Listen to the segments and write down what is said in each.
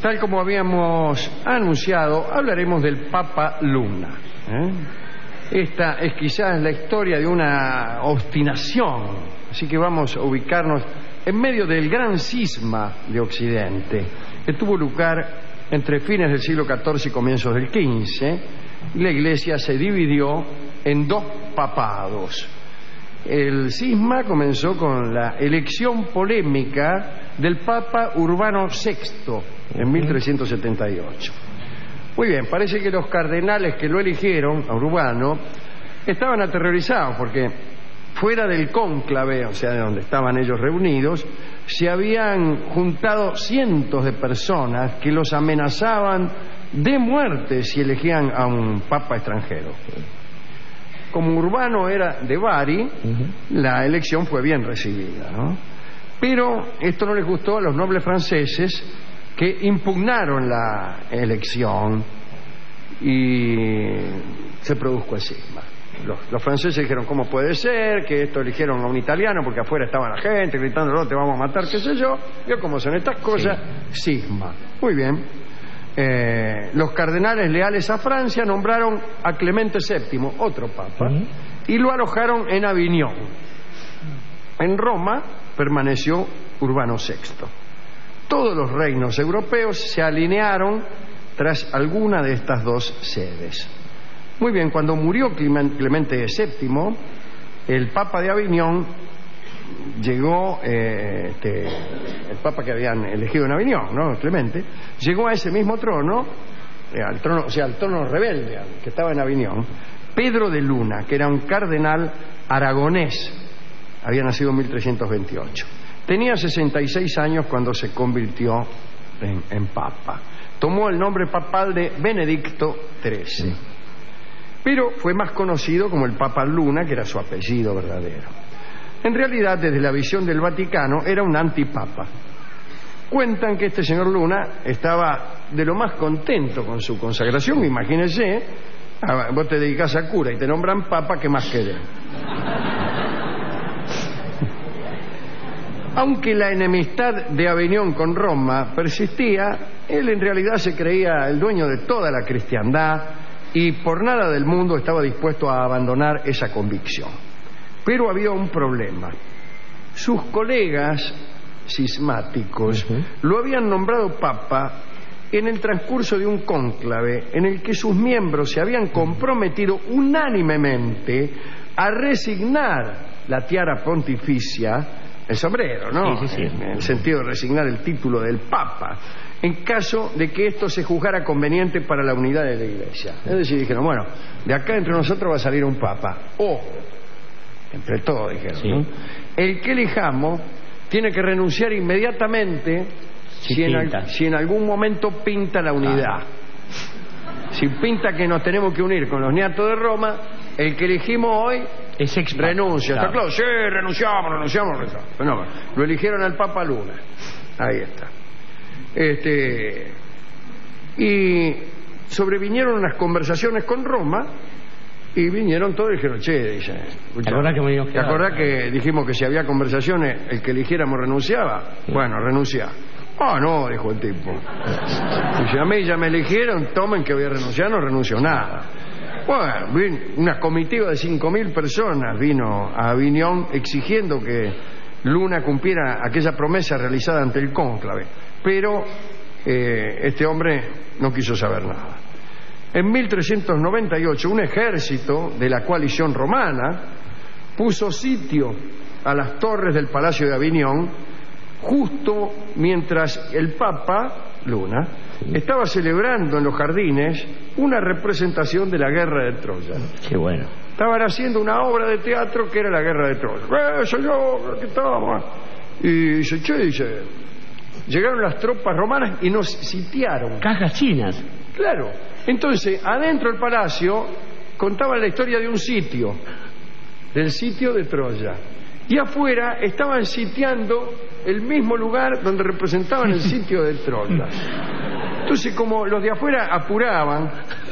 Tal como habíamos anunciado, hablaremos del Papa Luna. Esta es quizás la historia de una obstinación, así que vamos a ubicarnos en medio del gran cisma de Occidente, que tuvo lugar entre fines del siglo XIV y comienzos del XV, y la Iglesia se dividió en dos papados. El cisma comenzó con la elección polémica del Papa Urbano VI en 1378. Muy bien, parece que los cardenales que lo eligieron, a Urbano, estaban aterrorizados porque fuera del cónclave, o sea, de donde estaban ellos reunidos, se habían juntado cientos de personas que los amenazaban de muerte si elegían a un papa extranjero. Como Urbano era de Bari, la elección fue bien recibida, ¿no? Pero esto no les gustó a los nobles franceses, que impugnaron la elección y se produjo el cisma. Los franceses dijeron, ¿cómo puede ser que esto eligieron a un italiano? Porque afuera estaba la gente gritando, no, te vamos a matar, qué sé yo. Yo, como son estas cosas, cisma. Muy bien. Los cardenales leales a Francia nombraron a Clemente VII, otro papa, y lo alojaron en Aviñón. En Roma permaneció Urbano VI. Todos los reinos europeos se alinearon tras alguna de estas dos sedes. Muy bien, cuando murió Clemente VII, el Papa de Aviñón llegó, el Papa que habían elegido en Aviñón, ¿no? Clemente, llegó a ese mismo trono, al trono, o sea, al trono rebelde que estaba en Aviñón, Pedro de Luna, que era un cardenal aragonés, había nacido en 1328. Tenía 66 años cuando se convirtió en papa. Tomó el nombre papal de Benedicto XIII. Pero fue más conocido como el Papa Luna, que era su apellido verdadero. En realidad, desde la visión del Vaticano, era un antipapa. Cuentan que este señor Luna estaba de lo más contento con su consagración. Imagínense, vos te dedicás a cura y te nombran papa, ¿qué más querés? Aunque la enemistad de Aviñón con Roma persistía, él en realidad se creía el dueño de toda la cristiandad y por nada del mundo estaba dispuesto a abandonar esa convicción. Pero había un problema. Sus colegas cismáticos lo habían nombrado papa en el transcurso de un cónclave en el que sus miembros se habían comprometido unánimemente a resignar la tiara pontificia, el sombrero, ¿no? Sí. En el sentido de resignar el título del Papa, en caso de que esto se juzgara conveniente para la unidad de la Iglesia. Es decir, dijeron, bueno, de acá entre nosotros va a salir un Papa. O, entre todos dijeron, ¿no? El que elijamos tiene que renunciar inmediatamente si en algún momento pinta la unidad. Si pinta que nos tenemos que unir con los niatos de Roma, el que elegimos hoy renuncia. Está claro, sí, renunciamos. Pero no, lo eligieron al Papa Luna. Ahí está. Y sobrevinieron unas conversaciones con Roma y vinieron todos y dijeron, che, dice, ¿te acordás que dijimos que si había conversaciones el que eligiéramos renunciaba? Bueno, renuncia. Ah, no, dijo el tipo. Dice, a mí ya me eligieron, tomen que voy a renunciar, no renuncio nada. Bueno, una comitiva de 5.000 personas vino a Aviñón exigiendo que Luna cumpliera aquella promesa realizada ante el cónclave, pero este hombre no quiso saber nada. En 1398 un ejército de la coalición romana puso sitio a las torres del Palacio de Aviñón justo mientras el Papa Luna estaba celebrando en los jardines una representación de la guerra de Troya. Qué bueno. Estaban haciendo una obra de teatro que era la guerra de Troya. Señor, ¿qué estamos? Y dice, llegaron las tropas romanas y nos sitiaron. Cajas chinas. Claro. Entonces, adentro del palacio contaban la historia de un sitio, del sitio de Troya. Y afuera estaban sitiando el mismo lugar donde representaban el sitio de Troya. Entonces, como los de afuera apuraban,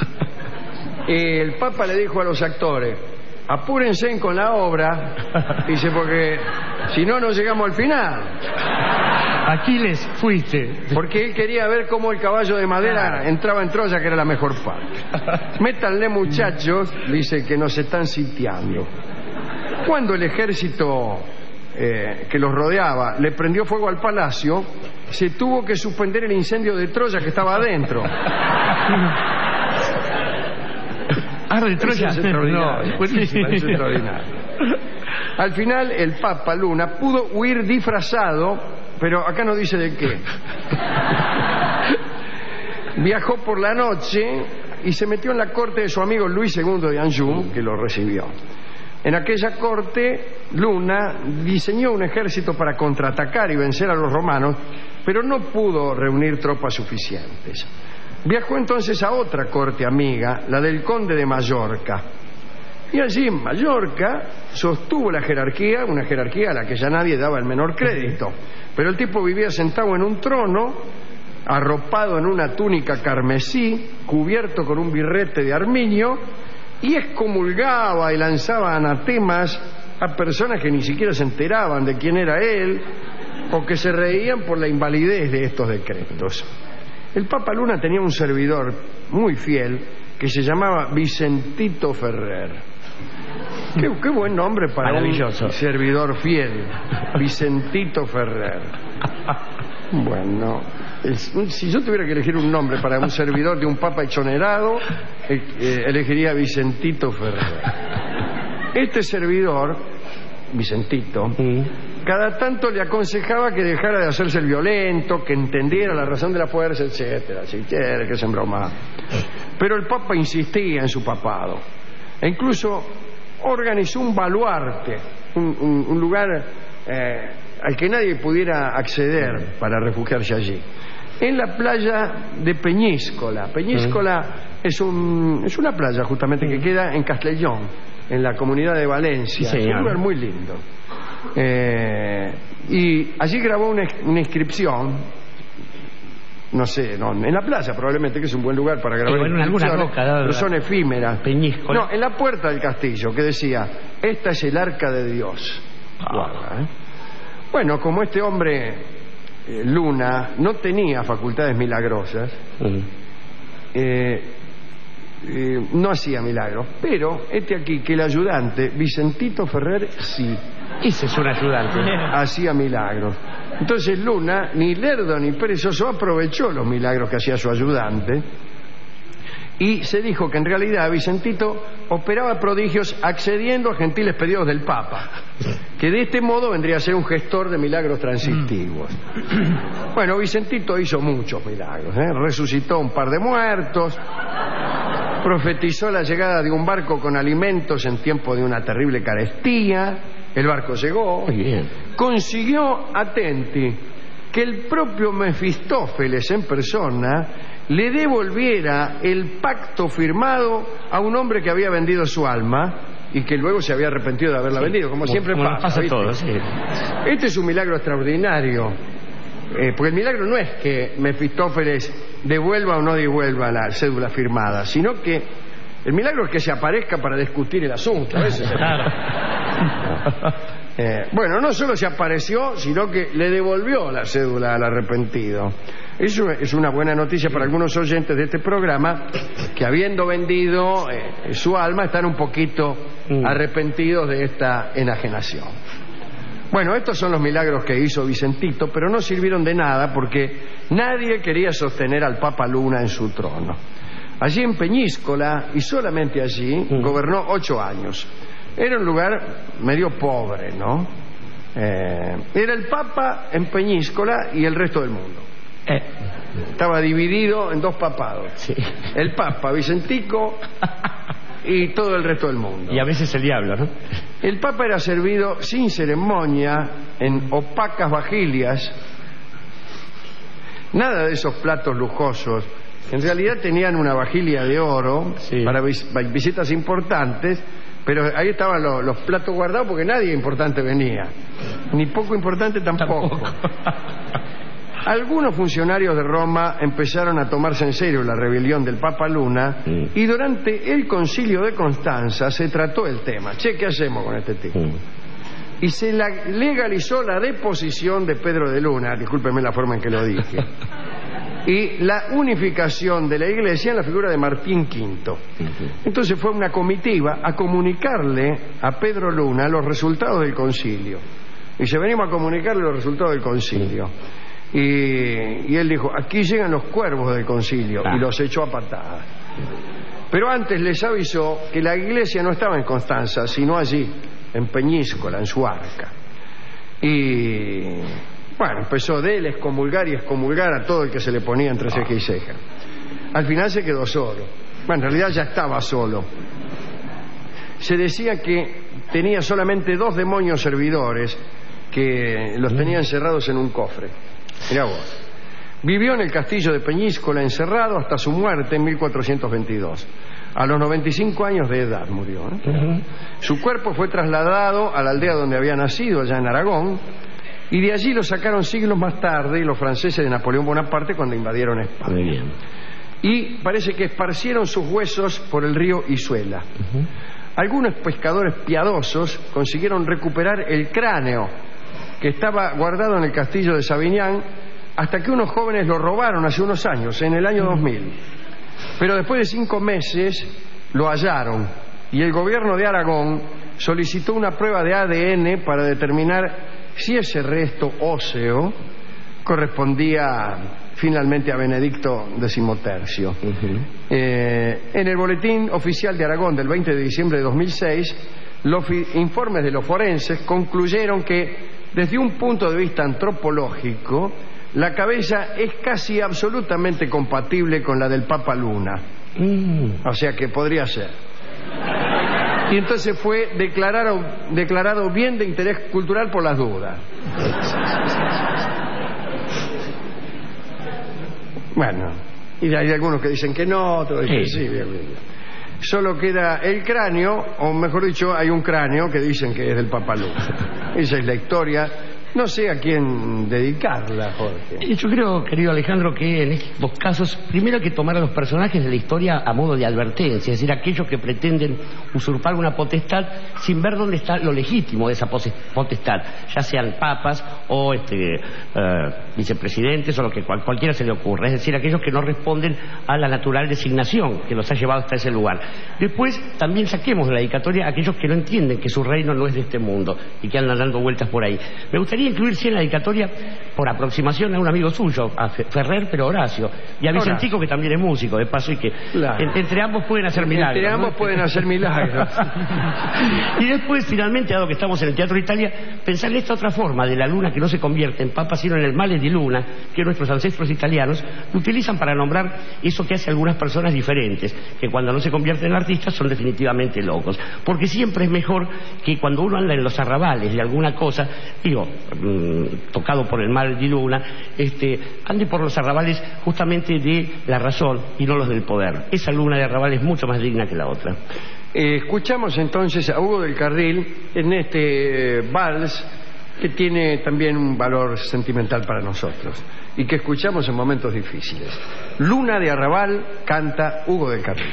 el Papa le dijo a los actores, apúrense con la obra, dice, porque si no, no llegamos al final. Aquiles, fuiste. Porque él quería ver cómo el caballo de madera entraba en Troya, que era la mejor parte. Métanle, muchachos, dice, que nos están sitiando. Cuando el ejército que los rodeaba le prendió fuego al palacio, se tuvo que suspender el incendio de Troya, que estaba adentro. De Troya. Es extraordinario. No, es extraordinario. Al final, el Papa Luna pudo huir disfrazado, pero acá no dice de qué. Viajó por la noche y se metió en la corte de su amigo Luis II de Anjou, que lo recibió. En aquella corte, Luna diseñó un ejército para contraatacar y vencer a los romanos, pero no pudo reunir tropas suficientes. Viajó entonces a otra corte amiga, la del conde de Mallorca. Y allí en Mallorca sostuvo la jerarquía, una jerarquía a la que ya nadie daba el menor crédito. Pero el tipo vivía sentado en un trono, arropado en una túnica carmesí, cubierto con un birrete de armiño, y excomulgaba y lanzaba anatemas a personas que ni siquiera se enteraban de quién era él, o que se reían por la invalidez de estos decretos. El Papa Luna tenía un servidor muy fiel que se llamaba Vicentito Ferrer. Qué buen nombre para un servidor fiel, Vicentito Ferrer. Bueno, si yo tuviera que elegir un nombre para un servidor de un papa exonerado, elegiría Vicentito Ferrer. Este servidor, Vicentito, cada tanto le aconsejaba que dejara de hacerse el violento, que entendiera la razón de la fuerza, etcétera. Si quiere que se embromara. Pero el Papa insistía en su papado. E incluso organizó un baluarte, un lugar al que nadie pudiera acceder para refugiarse allí, en la playa de Peñíscola. Peñíscola es una playa justamente que queda en Castellón, en la comunidad de Valencia. Sí, es un lugar muy lindo. Y allí grabó una inscripción, no sé, en la playa probablemente, que es un buen lugar para grabar inscripciones, pero son efímeras. Peñíscola. No, en la puerta del castillo, que decía: esta es el arca de Dios. Guarda, Bueno, como este hombre, Luna, no tenía facultades milagrosas, no hacía milagros, pero este aquí, que el ayudante, Vicentito Ferrer, sí. Ese es un ayudante. Hacía milagros. Entonces Luna, ni lerdo ni perezoso, aprovechó los milagros que hacía su ayudante, y se dijo que en realidad Vicentito operaba prodigios accediendo a gentiles pedidos del Papa, que de este modo vendría a ser un gestor de milagros transitivos. Bueno, Vicentito hizo muchos milagros, resucitó un par de muertos, profetizó la llegada de un barco con alimentos en tiempo de una terrible carestía. El barco llegó. Muy bien. Consiguió, atenti, que el propio Mefistófeles en persona le devolviera el pacto firmado a un hombre que había vendido su alma y que luego se había arrepentido de haberla vendido, como siempre pasa. Todo, sí. Este es un milagro extraordinario, porque el milagro no es que Mefistófeles devuelva o no devuelva la cédula firmada, sino que el milagro es que se aparezca para discutir el asunto. Claro. Bueno, no solo se apareció, sino que le devolvió la cédula al arrepentido. Eso es una buena noticia para algunos oyentes de este programa, que habiendo vendido su alma, están un poquito arrepentidos de esta enajenación. Bueno, estos son los milagros que hizo Vicentito, pero no sirvieron de nada porque nadie quería sostener al Papa Luna en su trono. Allí en Peñíscola, y solamente allí, gobernó 8 años. Era un lugar medio pobre, ¿no? Era el Papa en Peñíscola y el resto del mundo. Estaba dividido en 2 papados. Sí. El Papa, Vicentico, y todo el resto del mundo. Y a veces el diablo, ¿no? El Papa era servido sin ceremonia en opacas vajillas. Nada de esos platos lujosos. En realidad tenían una vajilla de oro, sí, para visitas importantes, pero ahí estaban los platos guardados porque nadie importante venía, ni poco importante tampoco. Algunos funcionarios de Roma empezaron a tomarse en serio la rebelión del Papa Luna, y durante el concilio de Constanza se trató el tema. Che, ¿qué hacemos con este tipo? y se legalizó la deposición de Pedro de Luna, discúlpeme la forma en que lo dije, y la unificación de la iglesia en la figura de Martín V. Entonces fue una comitiva a comunicarle a Pedro Luna los resultados del concilio. Dice, venimos a comunicarle los resultados del concilio. Y él dijo, aquí llegan los cuervos del concilio, y los echó a patadas. Pero antes les avisó que la iglesia no estaba en Constanza, sino allí, en Peñíscola, en su arca. Y bueno, empezó de él excomulgar y excomulgar a todo el que se le ponía entre ceja y ceja. Al final se quedó solo. Bueno, en realidad ya estaba solo. Se decía que tenía solamente 2 demonios servidores que los tenía encerrados en un cofre. Mirá vos. Vivió en el castillo de Peñíscola encerrado hasta su muerte en 1422. A los 95 años de edad murió, ¿eh? Su cuerpo fue trasladado a la aldea donde había nacido, allá en Aragón, y de allí lo sacaron siglos más tarde los franceses de Napoleón Bonaparte cuando invadieron España. Muy bien. Y parece que esparcieron sus huesos por el río Isuela. Algunos pescadores piadosos consiguieron recuperar el cráneo que estaba guardado en el castillo de Sabiñán, hasta que unos jóvenes lo robaron hace unos años, en el año 2000. Pero después de 5 meses lo hallaron y el gobierno de Aragón solicitó una prueba de ADN para determinar si ese resto óseo correspondía finalmente a Benedicto XIII. En el boletín oficial de Aragón del 20 de diciembre de 2006, los informes de los forenses concluyeron que desde un punto de vista antropológico la cabeza es casi absolutamente compatible con la del Papa Luna. O sea que podría ser. Y entonces fue declarado bien de interés cultural por las dudas. Bueno, y hay algunos que dicen que no, otros dicen que sí. Solo queda el cráneo, o mejor dicho, hay un cráneo que dicen que es del Papa Luna. Esa es la historia. No sé a quién dedicarla, Jorge. Yo creo, querido Alejandro, que en estos casos primero hay que tomar a los personajes de la historia a modo de advertencia, es decir, aquellos que pretenden usurpar una potestad sin ver dónde está lo legítimo de esa potestad, ya sean papas o vicepresidentes o lo que cualquiera se le ocurra, es decir, aquellos que no responden a la natural designación que los ha llevado hasta ese lugar. Después también saquemos de la dedicatoria a aquellos que no entienden que su reino no es de este mundo y que andan dando vueltas por ahí. Me gustaría incluir en la dedicatoria, por aproximación, a un amigo suyo, a Ferrer, pero Horacio, y a Vicentico, que también es músico, de paso, y que entre ambos pueden hacer milagros. Entre ambos pueden hacer milagros. Y después, finalmente, dado que estamos en el Teatro Italia, pensar en esta otra forma de la luna que no se convierte en papa, sino en el male di luna, que nuestros ancestros italianos utilizan para nombrar eso que hace algunas personas diferentes, que cuando no se convierten en artistas son definitivamente locos. Porque siempre es mejor que cuando uno anda en los arrabales de alguna cosa, tocado por el mal de luna, ande por los arrabales justamente de la razón y no los del poder. Esa luna de arrabal es mucho más digna que la otra. Escuchamos entonces a Hugo del Carril en este vals que tiene también un valor sentimental para nosotros y que escuchamos en momentos difíciles. Luna de Arrabal canta Hugo del Carril.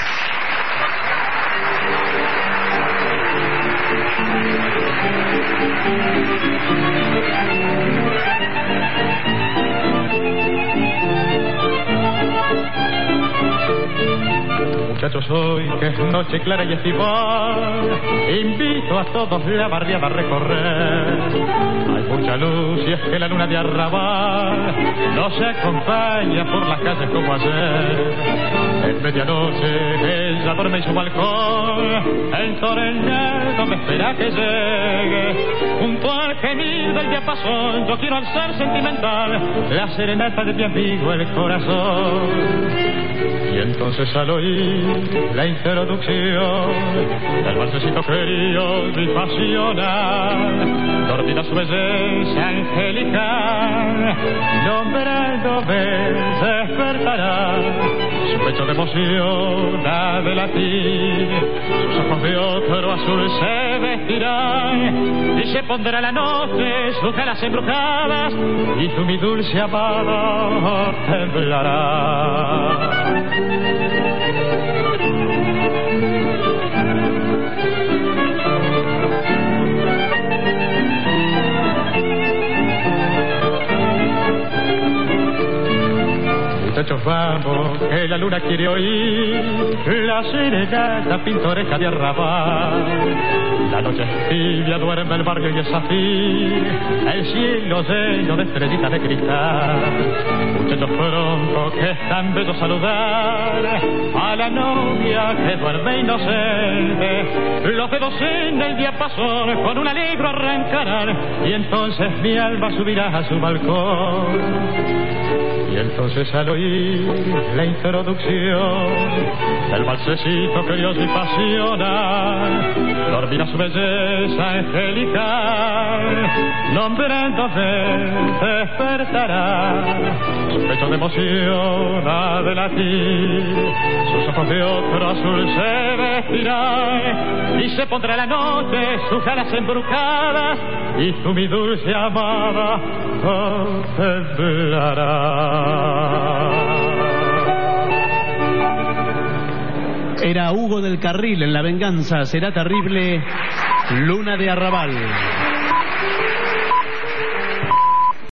Muchachos, hoy que es noche clara y estival, invito a todos la barriada a recorrer. Hay mucha luz y es que la luna de Arrabal no se acompaña por las calles como ayer. En medianoche ella duerme en su balcón, el tornado me espera que llegue. Junto al gemido del diapasón yo quiero al ser sentimental la serenata de mi amigo el corazón. Y entonces al oír la introducción del balsecito querido y pasional, dormida su belleza angelical, nombrándome despertará. Su pecho de emoción ha de latir, sus ojos de otro azul se vestirán, y se pondrá la noche sus caras embrujadas, y tú mi dulce amada temblará. nos vamos, que la luna quiere oír la serenata pintoresca de arrabal. La noche es tibia, duerme el barrio y es afín, el cielo lleno de estrellitas de cristal. Muchachos pronto que es tan bello saludar a la novia que duerme inocente. Los dedos en el diapasón con un alegro arrancarán, y entonces mi alma subirá a su balcón. Y entonces al oír la introducción del valsecito criollo y pasional, dormirá su belleza angelical, nombrándose despertará. Su pecho de emoción ha de latir, sus ojos de otro azul se vestirán, y se pondrá la noche sus alas embrujadas, y tú, mi dulce amada, contemplarás. Era Hugo del Carril en La venganza será terrible, Luna de Arrabal.